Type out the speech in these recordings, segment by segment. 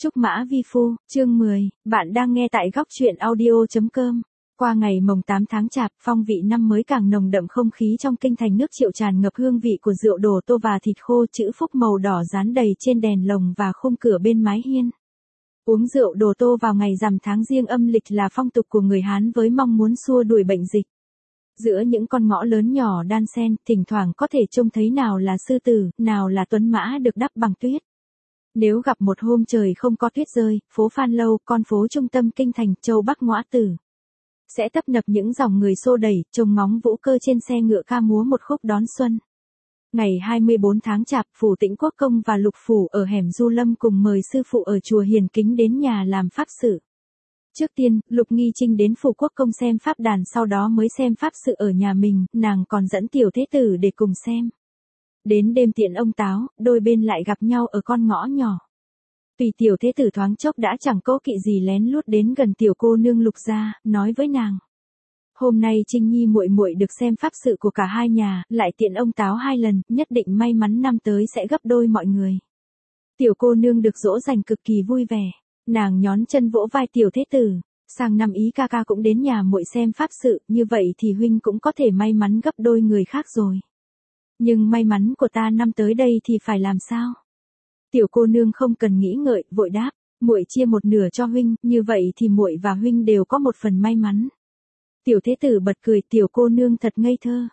Trúc Mã Vi Phu, chương 10, bạn đang nghe tại góc truyện audio.com. Qua ngày mồng 8 tháng Chạp, phong vị năm mới càng nồng đậm, không khí trong kinh thành nước Triệu tràn ngập hương vị của rượu đồ tô và thịt khô, chữ phúc màu đỏ dán đầy trên đèn lồng và khung cửa bên mái hiên. Uống rượu đồ tô vào ngày rằm tháng Giêng âm lịch là phong tục của người Hán với mong muốn xua đuổi bệnh dịch. Giữa những con ngõ lớn nhỏ đan xen, thỉnh thoảng có thể trông thấy nào là sư tử, nào là tuấn mã được đắp bằng tuyết. Nếu gặp một hôm trời không có tuyết rơi, phố Phan Lâu, con phố trung tâm kinh thành, Châu Bắc Ngõ Tử, sẽ tấp nập những dòng người xô đẩy, trông ngóng vũ cơ trên xe ngựa ca múa một khúc đón xuân. Ngày 24 tháng Chạp, Phủ Tĩnh Quốc Công và Lục Phủ ở hẻm Du Lâm cùng mời sư phụ ở chùa Hiền Kính đến nhà làm pháp sự. Trước tiên, Lục Nghi Trinh đến Phủ Quốc Công xem pháp đàn, sau đó mới xem pháp sự ở nhà mình, nàng còn dẫn tiểu thế tử để cùng xem. Đến đêm tiễn ông táo, đôi bên lại gặp nhau ở con ngõ nhỏ. Tùy tiểu thế tử thoáng chốc đã chẳng cố kỵ gì lén lút đến gần tiểu cô nương Lục gia, nói với nàng: "Hôm nay Trinh Nhi muội muội được xem pháp sự của cả hai nhà, lại tiện ông táo 2 lần, nhất định may mắn năm tới sẽ gấp đôi mọi người." Tiểu cô nương được dỗ dành cực kỳ vui vẻ, nàng nhón chân vỗ vai tiểu thế tử: "Sang năm ý ca ca cũng đến nhà muội xem pháp sự, như vậy thì huynh cũng có thể may mắn gấp đôi người khác rồi." "Nhưng may mắn của ta năm tới đây thì phải làm sao?" Tiểu cô nương không cần nghĩ ngợi, vội đáp: "Muội chia một nửa cho huynh, như vậy thì muội và huynh đều có một phần may mắn." Tiểu thế tử bật cười, tiểu cô nương thật ngây thơ.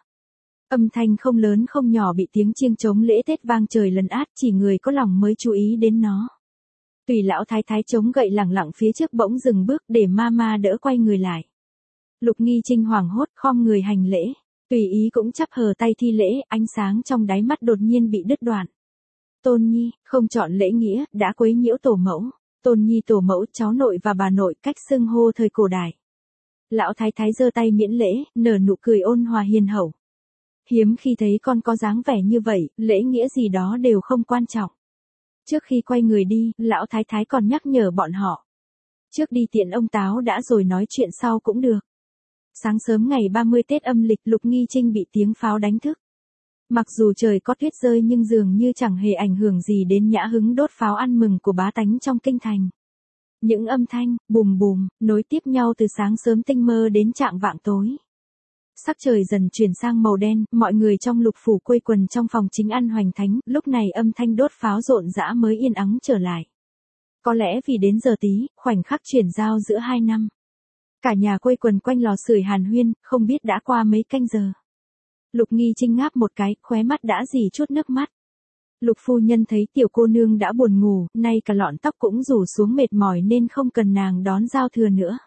Âm thanh không lớn không nhỏ bị tiếng chiêng trống lễ Tết vang trời lấn át, chỉ người có lòng mới chú ý đến nó. Tùy lão thái thái chống gậy lẳng lặng phía trước bỗng dừng bước để ma đỡ quay người lại. Lục Nghi Trinh hoảng hốt khom người hành lễ, Tùy ý cũng chắp hờ tay thi lễ, ánh sáng trong đáy mắt đột nhiên bị đứt đoạn. "Tôn Nhi, không chọn lễ nghĩa, đã quấy nhiễu tổ mẫu." Tôn Nhi tổ mẫu, cháu nội và bà nội, cách xưng hô thời cổ đại. Lão thái thái giơ tay miễn lễ, nở nụ cười ôn hòa hiền hậu. Hiếm khi thấy con có dáng vẻ như vậy, lễ nghĩa gì đó đều không quan trọng. Trước khi quay người đi, lão thái thái còn nhắc nhở bọn họ: "Trước đi tiện ông táo đã rồi nói chuyện sau cũng được." Sáng sớm ngày 30 Tết âm lịch, Lục Nghi Trinh bị tiếng pháo đánh thức. Mặc dù trời có tuyết rơi nhưng dường như chẳng hề ảnh hưởng gì đến nhã hứng đốt pháo ăn mừng của bá tánh trong kinh thành. Những âm thanh, bùm bùm, nối tiếp nhau từ sáng sớm tinh mơ đến chạng vạng tối. Sắc trời dần chuyển sang màu đen, mọi người trong Lục Phủ quây quần trong phòng chính ăn hoành thánh, lúc này âm thanh đốt pháo rộn rã mới yên ắng trở lại. Có lẽ vì đến giờ tí, khoảnh khắc chuyển giao giữa 2 năm. Cả nhà quây quần quanh lò sưởi hàn huyên, không biết đã qua mấy canh giờ. Lục Nghi Trinh ngáp một cái, khóe mắt đã rỉ chút nước mắt. Lục phu nhân thấy tiểu cô nương đã buồn ngủ, nay cả lọn tóc cũng rủ xuống mệt mỏi nên không cần nàng đón giao thừa nữa.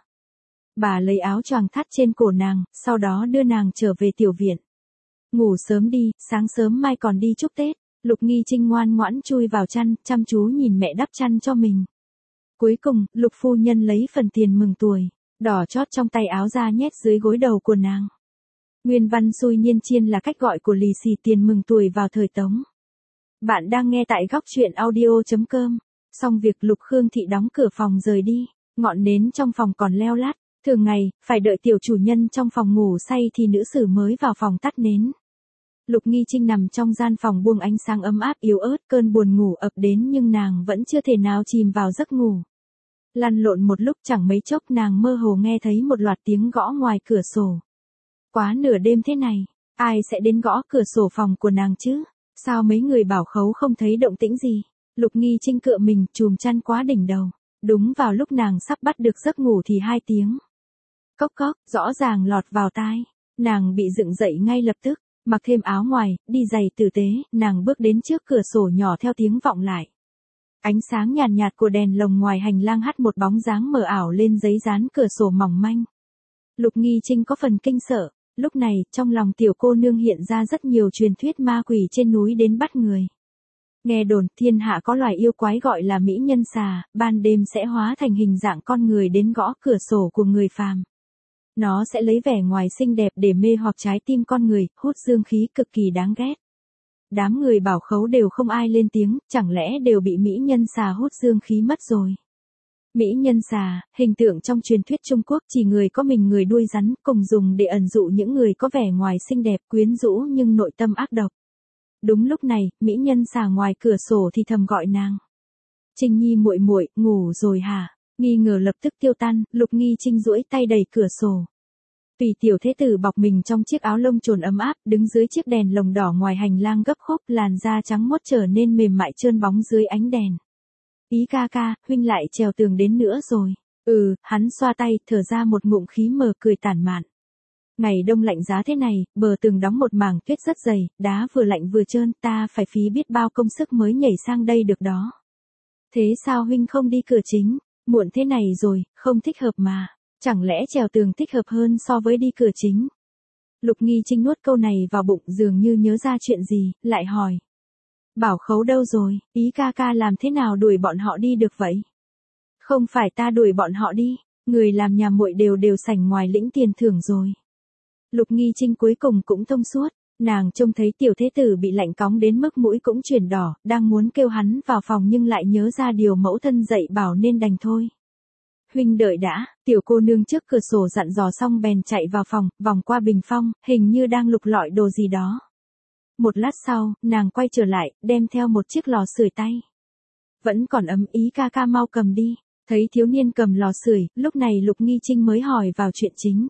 Bà lấy áo choàng thắt trên cổ nàng, sau đó đưa nàng trở về tiểu viện. "Ngủ sớm đi, sáng sớm mai còn đi chúc Tết." Lục Nghi Trinh ngoan ngoãn chui vào chăn, chăm chú nhìn mẹ đắp chăn cho mình. Cuối cùng, Lục phu nhân lấy phần tiền mừng tuổi đỏ chót trong tay áo ra nhét dưới gối đầu của nàng. Nguyên văn xui niên chiên là cách gọi của lì xì tiền mừng tuổi vào thời Tống. Bạn đang nghe tại góc truyện audio.com. Xong việc, Lục Khương Thị đóng cửa phòng rời đi. Ngọn nến trong phòng còn leo lát. Thường ngày, phải đợi tiểu chủ nhân trong phòng ngủ say thì nữ sử mới vào phòng tắt nến. Lục Nghi Trinh nằm trong gian phòng buông ánh sáng ấm áp yếu ớt, cơn buồn ngủ ập đến nhưng nàng vẫn chưa thể nào chìm vào giấc ngủ. Lăn lộn một lúc chẳng mấy chốc nàng mơ hồ nghe thấy một loạt tiếng gõ ngoài cửa sổ. Quá nửa đêm thế này, ai sẽ đến gõ cửa sổ phòng của nàng chứ? Sao mấy người bảo khấu không thấy động tĩnh gì? Lục Nghi Trinh cựa mình, chùm chăn quá đỉnh đầu. Đúng vào lúc nàng sắp bắt được giấc ngủ thì 2 tiếng cốc cốc rõ ràng lọt vào tai. Nàng bị dựng dậy ngay lập tức, mặc thêm áo ngoài, đi giày tử tế, nàng bước đến trước cửa sổ nhỏ theo tiếng vọng lại. Ánh sáng nhàn nhạt của đèn lồng ngoài hành lang hắt một bóng dáng mờ ảo lên giấy dán cửa sổ mỏng manh. Lục Nghi Trinh có phần kinh sợ. Lúc này, trong lòng tiểu cô nương hiện ra rất nhiều truyền thuyết ma quỷ trên núi đến bắt người. Nghe đồn, thiên hạ có loài yêu quái gọi là mỹ nhân xà, ban đêm sẽ hóa thành hình dạng con người đến gõ cửa sổ của người phàm. Nó sẽ lấy vẻ ngoài xinh đẹp để mê hoặc trái tim con người, hút dương khí cực kỳ đáng ghét. Đám người bảo khấu đều không ai lên tiếng, chẳng lẽ đều bị mỹ nhân xà hút dương khí mất rồi. Mỹ nhân xà, hình tượng trong truyền thuyết Trung Quốc, chỉ người có mình người đuôi rắn, cùng dùng để ẩn dụ những người có vẻ ngoài xinh đẹp quyến rũ nhưng nội tâm ác độc. Đúng lúc này, mỹ nhân xà ngoài cửa sổ thì thầm gọi nàng. Trinh Nhi muội muội, ngủ rồi hả? Nghi ngờ lập tức tiêu tan, Lục Nghi Trinh duỗi tay đẩy cửa sổ. Tùy tiểu thế tử bọc mình trong chiếc áo lông trồn ấm áp, đứng dưới chiếc đèn lồng đỏ ngoài hành lang gấp khúc, làn da trắng mốt trở nên mềm mại trơn bóng dưới ánh đèn. Ý ca ca, huynh lại trèo tường đến nữa rồi. Hắn xoa tay, thở ra một ngụm khí mờ cười tản mạn. Ngày đông lạnh giá thế này, bờ tường đóng một mảng tuyết rất dày, đá vừa lạnh vừa trơn, ta phải phí biết bao công sức mới nhảy sang đây được đó. Thế sao huynh không đi cửa chính? Muộn thế này rồi, không thích hợp mà. Chẳng lẽ trèo tường thích hợp hơn so với đi cửa chính? Lục Nghi Trinh nuốt câu này vào bụng, dường như nhớ ra chuyện gì, lại hỏi. Bảo Khấu đâu rồi, ý ca ca làm thế nào đuổi bọn họ đi được vậy? Không phải ta đuổi bọn họ đi, người làm nhà muội đều sảnh ngoài lĩnh tiền thưởng rồi. Lục Nghi Trinh cuối cùng cũng thông suốt, nàng trông thấy tiểu thế tử bị lạnh cóng đến mức mũi cũng chuyển đỏ, đang muốn kêu hắn vào phòng nhưng lại nhớ ra điều mẫu thân dạy bảo nên đành thôi. Huynh đợi đã, tiểu cô nương trước cửa sổ dặn dò xong bèn chạy vào phòng, vòng qua bình phong, hình như đang lục lọi đồ gì đó. Một lát sau, nàng quay trở lại, đem theo một chiếc lò sưởi tay. Vẫn còn ấm, ý ca ca mau cầm đi. Thấy thiếu niên cầm lò sưởi, lúc này Lục Nghi Trinh mới hỏi vào chuyện chính.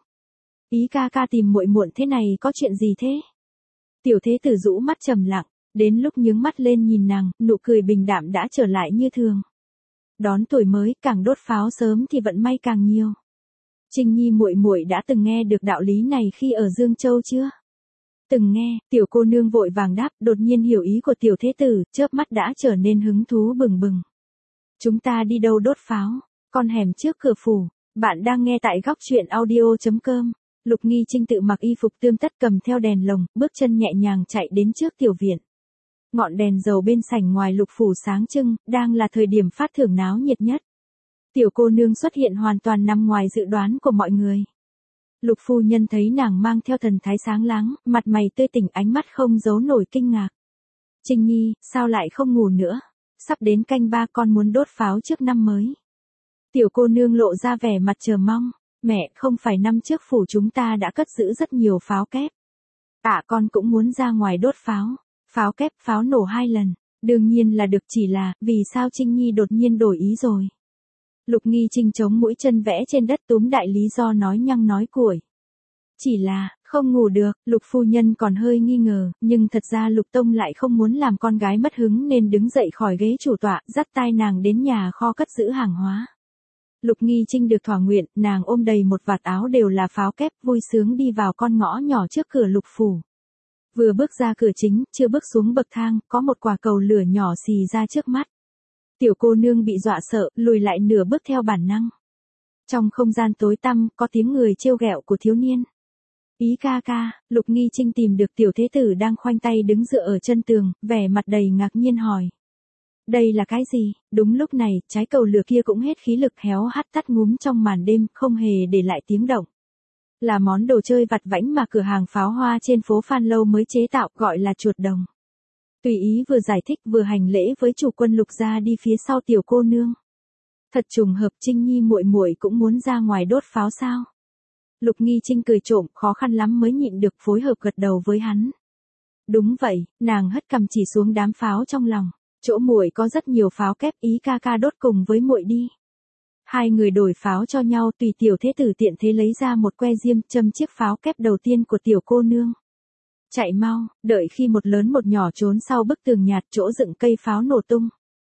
Ý ca ca tìm muội muộn thế này có chuyện gì thế? Tiểu thế tử rũ mắt trầm lặng, đến lúc nhướng mắt lên nhìn nàng, nụ cười bình đạm đã trở lại như thường. Đón tuổi mới, càng đốt pháo sớm thì vận may càng nhiều. Trinh Nhi muội muội đã từng nghe được đạo lý này khi ở Dương Châu chưa? Từng nghe, tiểu cô nương vội vàng đáp, đột nhiên hiểu ý của tiểu thế tử, chớp mắt đã trở nên hứng thú bừng bừng. Chúng ta đi đâu đốt pháo? Con hẻm trước cửa phủ. Bạn đang nghe tại góc truyện audio.com. Lục Nghi Trinh tự mặc y phục tươm tất cầm theo đèn lồng, bước chân nhẹ nhàng chạy đến trước tiểu viện. Ngọn đèn dầu bên sảnh ngoài Lục phủ sáng trưng, đang là thời điểm phát thưởng náo nhiệt nhất. Tiểu cô nương xuất hiện hoàn toàn nằm ngoài dự đoán của mọi người. Lục phu nhân thấy nàng mang theo thần thái sáng láng, mặt mày tươi tỉnh, ánh mắt không giấu nổi kinh ngạc. Trinh Nhi, sao lại không ngủ nữa? Sắp đến canh ba, con muốn đốt pháo trước năm mới. Tiểu cô nương lộ ra vẻ mặt chờ mong. Mẹ, không phải năm trước phủ chúng ta đã cất giữ rất nhiều pháo kép. Con cũng muốn ra ngoài đốt pháo. Pháo kép, pháo nổ 2 lần. Đương nhiên là được, chỉ là, vì sao Trinh Nhi đột nhiên đổi ý rồi? Lục Nghi Trinh chống mũi chân vẽ trên đất túm đại lý do nói nhăng nói cuội. Chỉ là, không ngủ được, Lục phu nhân còn hơi nghi ngờ, nhưng thật ra Lục Tông lại không muốn làm con gái mất hứng nên đứng dậy khỏi ghế chủ tọa, dắt tay nàng đến nhà kho cất giữ hàng hóa. Lục Nghi Trinh được thỏa nguyện, nàng ôm đầy một vạt áo đều là pháo kép, vui sướng đi vào con ngõ nhỏ trước cửa Lục phủ. Vừa bước ra cửa chính, chưa bước xuống bậc thang, có một quả cầu lửa nhỏ xì ra trước mắt. Tiểu cô nương bị dọa sợ, lùi lại nửa bước theo bản năng. Trong không gian tối tăm, có tiếng người trêu ghẹo của thiếu niên. Ý ca ca, Lục Nghi Trinh tìm được tiểu thế tử đang khoanh tay đứng dựa ở chân tường, vẻ mặt đầy ngạc nhiên hỏi. Đây là cái gì? Đúng lúc này, trái cầu lửa kia cũng hết khí lực héo hắt tắt ngúm trong màn đêm, không hề để lại tiếng động. Là món đồ chơi vặt vãnh mà cửa hàng pháo hoa trên phố Phan Lâu mới chế tạo, gọi là chuột đồng. Tùy ý vừa giải thích vừa hành lễ với chủ quân Lục gia đi phía sau tiểu cô nương. Thật trùng hợp, Trinh Nhi muội muội cũng muốn ra ngoài đốt pháo sao? Lục Nghi Trinh cười trộm, khó khăn lắm mới nhịn được phối hợp gật đầu với hắn. Đúng vậy, nàng hất cằm chỉ xuống đám pháo trong lòng. Chỗ muội có rất nhiều pháo kép, ý ca ca đốt cùng với muội đi. Hai người đổi pháo cho nhau, tùy tiểu thế tử tiện thế lấy ra một que diêm, châm chiếc pháo kép đầu tiên của tiểu cô nương. Chạy mau, đợi khi một lớn một nhỏ trốn sau bức tường nhạt chỗ dựng cây pháo nổ tung.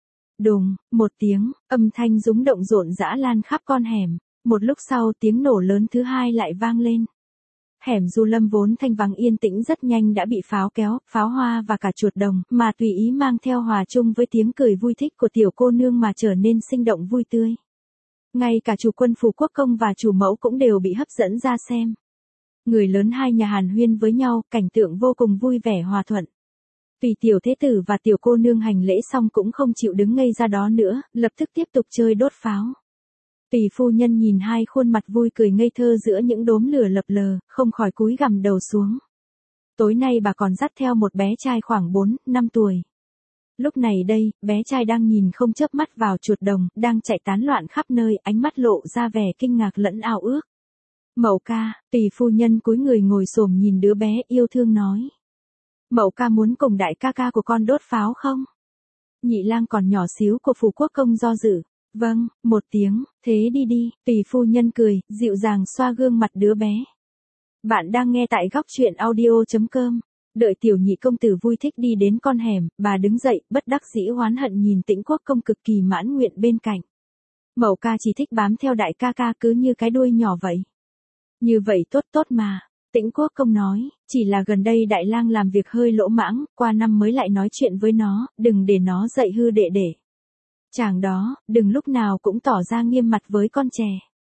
Đùng, một tiếng, âm thanh rúng động rộn rã lan khắp con hẻm. Một lúc sau tiếng nổ lớn thứ hai lại vang lên. Hẻm Du Lâm vốn thanh vắng yên tĩnh rất nhanh đã bị pháo kéo, pháo hoa và cả chuột đồng mà tùy ý mang theo hòa chung với tiếng cười vui thích của tiểu cô nương mà trở nên sinh động vui tươi. Ngay cả chủ quân phủ quốc công và chủ mẫu cũng đều bị hấp dẫn ra xem. Người lớn hai nhà hàn huyên với nhau, cảnh tượng vô cùng vui vẻ hòa thuận. Tùy tiểu thế tử và tiểu cô nương hành lễ xong cũng không chịu đứng ngây ra đó nữa, lập tức tiếp tục chơi đốt pháo. Tùy phu nhân nhìn hai khuôn mặt vui cười ngây thơ giữa những đốm lửa lập lờ, không khỏi cúi gằm đầu xuống. Tối nay bà còn dắt theo một bé trai khoảng 4-5 tuổi. Lúc này đây, bé trai đang nhìn không chớp mắt vào chuột đồng, đang chạy tán loạn khắp nơi, ánh mắt lộ ra vẻ kinh ngạc lẫn ao ước. Mậu ca, Tùy phu nhân cúi người ngồi xổm nhìn đứa bé yêu thương nói. Mậu ca muốn cùng đại ca ca của con đốt pháo không? Nhị lang còn nhỏ xíu của phủ quốc công do dự. Vâng, một tiếng, thế đi đi, tùy phu nhân cười, dịu dàng xoa gương mặt đứa bé. Bạn đang nghe tại góc truyện audio.com. Đợi tiểu nhị công tử vui thích đi đến con hẻm, bà đứng dậy, bất đắc dĩ oán hận nhìn Tĩnh Quốc công cực kỳ mãn nguyện bên cạnh. Mậu ca chỉ thích bám theo đại ca ca cứ như cái đuôi nhỏ vậy. Như vậy tốt tốt mà. Tĩnh Quốc công nói, chỉ là gần đây đại lang làm việc hơi lỗ mãng, qua năm mới lại nói chuyện với nó, đừng để nó dạy hư đệ đệ. Chàng đó, đừng lúc nào cũng tỏ ra nghiêm mặt với con trẻ.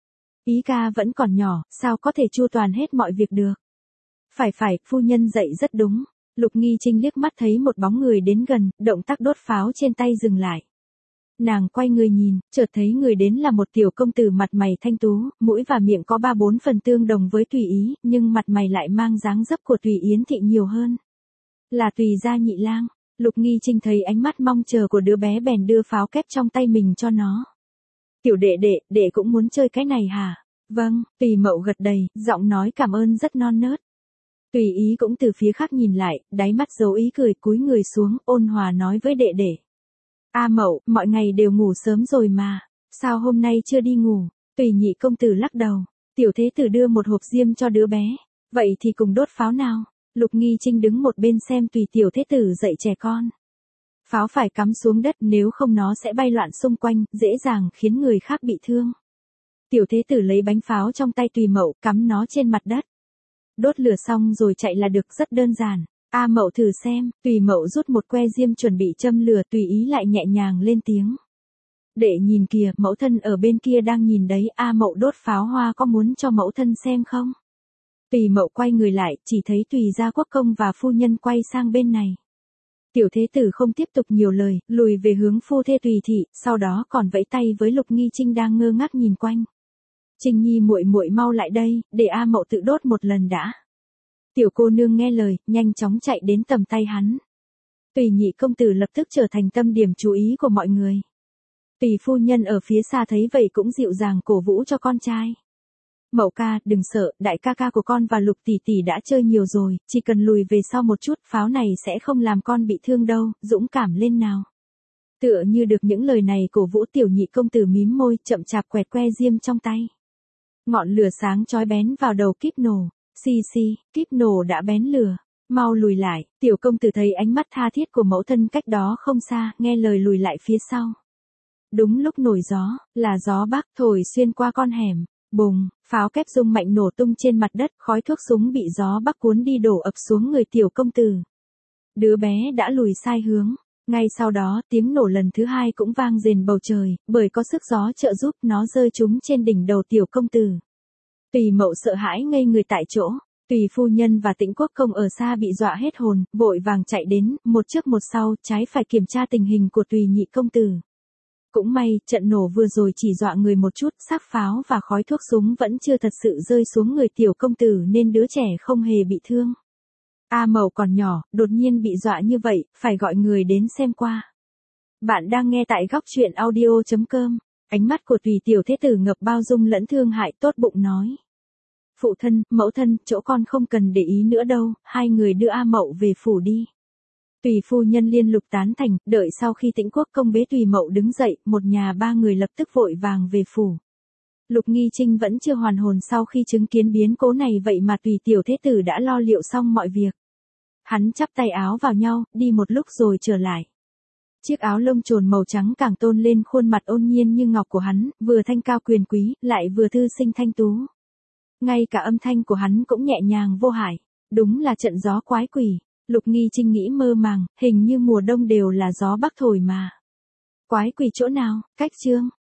Ý ca vẫn còn nhỏ, sao có thể chu toàn hết mọi việc được. Phải, phu nhân dạy rất đúng. Lục Nghi Trinh liếc mắt thấy một bóng người đến gần, động tác đốt pháo trên tay dừng lại. Nàng quay người nhìn, chợt thấy người đến là một tiểu công tử mặt mày thanh tú, mũi và miệng có 3-4 phần tương đồng với Tùy Ý, nhưng mặt mày lại mang dáng dấp của Tùy Yến thị nhiều hơn. Là Tùy gia nhị lang. Lục Nghi Trinh thấy ánh mắt mong chờ của đứa bé bèn đưa pháo kép trong tay mình cho nó. Tiểu đệ đệ cũng muốn chơi cái này hả? Vâng, Tùy Mậu gật đầy, giọng nói cảm ơn rất non nớt. Tùy Ý cũng từ phía khác nhìn lại, đáy mắt giấu ý cười, cúi người xuống, ôn hòa nói với đệ đệ. A Mậu, mọi ngày đều ngủ sớm rồi mà, sao hôm nay chưa đi ngủ? Tùy nhị công tử lắc đầu, tiểu thế tử đưa một hộp diêm cho đứa bé, vậy thì cùng đốt pháo nào. Lục Nghi Trinh đứng một bên xem Tùy tiểu thế tử dạy trẻ con. Pháo phải cắm xuống đất, nếu không nó sẽ bay loạn xung quanh, dễ dàng khiến người khác bị thương. Tiểu thế tử lấy bánh pháo trong tay Tùy Mậu, cắm nó trên mặt đất. Đốt lửa xong rồi chạy là được, rất đơn giản. A Mậu thử xem. Tùy Mậu rút một que diêm chuẩn bị châm lửa, Tùy Ý lại nhẹ nhàng lên tiếng. Đệ nhìn kìa, mẫu thân ở bên kia đang nhìn đấy, A Mậu đốt pháo hoa có muốn cho mẫu thân xem không? Tùy Mậu quay người lại, chỉ thấy Tùy gia quốc công và phu nhân quay sang bên này. Tiểu thế tử không tiếp tục nhiều lời, lùi về hướng phu thê Tùy thị, sau đó còn vẫy tay với Lục Nghi Trinh đang ngơ ngác nhìn quanh. Trinh Nhi muội muội mau lại đây, để A Mậu tự đốt một lần đã. Tiểu cô nương nghe lời, nhanh chóng chạy đến tầm tay hắn. Tùy nhị công tử lập tức trở thành tâm điểm chú ý của mọi người. Tùy phu nhân ở phía xa thấy vậy cũng dịu dàng cổ vũ cho con trai. Mậu ca, đừng sợ, đại ca ca của con và Lục tỷ tỷ đã chơi nhiều rồi, chỉ cần lùi về sau một chút, pháo này sẽ không làm con bị thương đâu, dũng cảm lên nào. Tựa như được những lời này cổ vũ, tiểu nhị công tử mím môi, chậm chạp quẹt que diêm trong tay. Ngọn lửa sáng chói bén vào đầu kíp nổ. Xì, kíp nổ đã bén lửa. Mau lùi lại. Tiểu công tử thấy ánh mắt tha thiết của mẫu thân cách đó không xa, nghe lời lùi lại phía sau. Đúng lúc nổi gió, là gió bắc thổi xuyên qua con hẻm. Bùng, pháo kép rung mạnh nổ tung trên mặt đất, khói thuốc súng bị gió bắc cuốn đi đổ ập xuống người tiểu công tử. Đứa bé đã lùi sai hướng. Ngay sau đó, tiếng nổ lần thứ hai cũng vang rền bầu trời, bởi có sức gió trợ giúp, nó rơi trúng trên đỉnh đầu tiểu công tử. Tùy Mậu sợ hãi ngây người tại chỗ, Tùy phu nhân và Tĩnh Quốc công ở xa bị dọa hết hồn, vội vàng chạy đến, một trước một sau, trái phải kiểm tra tình hình của Tùy nhị công tử. Cũng may, trận nổ vừa rồi chỉ dọa người một chút, xác pháo và khói thuốc súng vẫn chưa thật sự rơi xuống người tiểu công tử nên đứa trẻ không hề bị thương. A Mậu còn nhỏ, đột nhiên bị dọa như vậy, phải gọi người đến xem qua. Bạn đang nghe tại góc truyện audio.com. Ánh mắt của Tùy tiểu thế tử ngập bao dung lẫn thương hại, tốt bụng nói. Phụ thân, mẫu thân, chỗ con không cần để ý nữa đâu, hai người đưa A Mậu về phủ đi. Tùy phu nhân liên lục tán thành, đợi sau khi Tĩnh Quốc công bế Tùy Mậu đứng dậy, một nhà ba người lập tức vội vàng về phủ. Lục Nghi Trinh vẫn chưa hoàn hồn sau khi chứng kiến biến cố này, vậy mà Tùy tiểu thế tử đã lo liệu xong mọi việc. Hắn chắp tay áo vào nhau, đi một lúc rồi trở lại. Chiếc áo lông trồn màu trắng càng tôn lên khuôn mặt ôn nhiên như ngọc của hắn, vừa thanh cao quyền quý, lại vừa thư sinh thanh tú. Ngay cả âm thanh của hắn cũng nhẹ nhàng vô hại. Đúng là trận gió quái quỷ. Lục Nghi Trinh nghĩ mơ màng, hình như mùa đông đều là gió bắc thổi mà. Quái quỷ chỗ nào? Cách chương.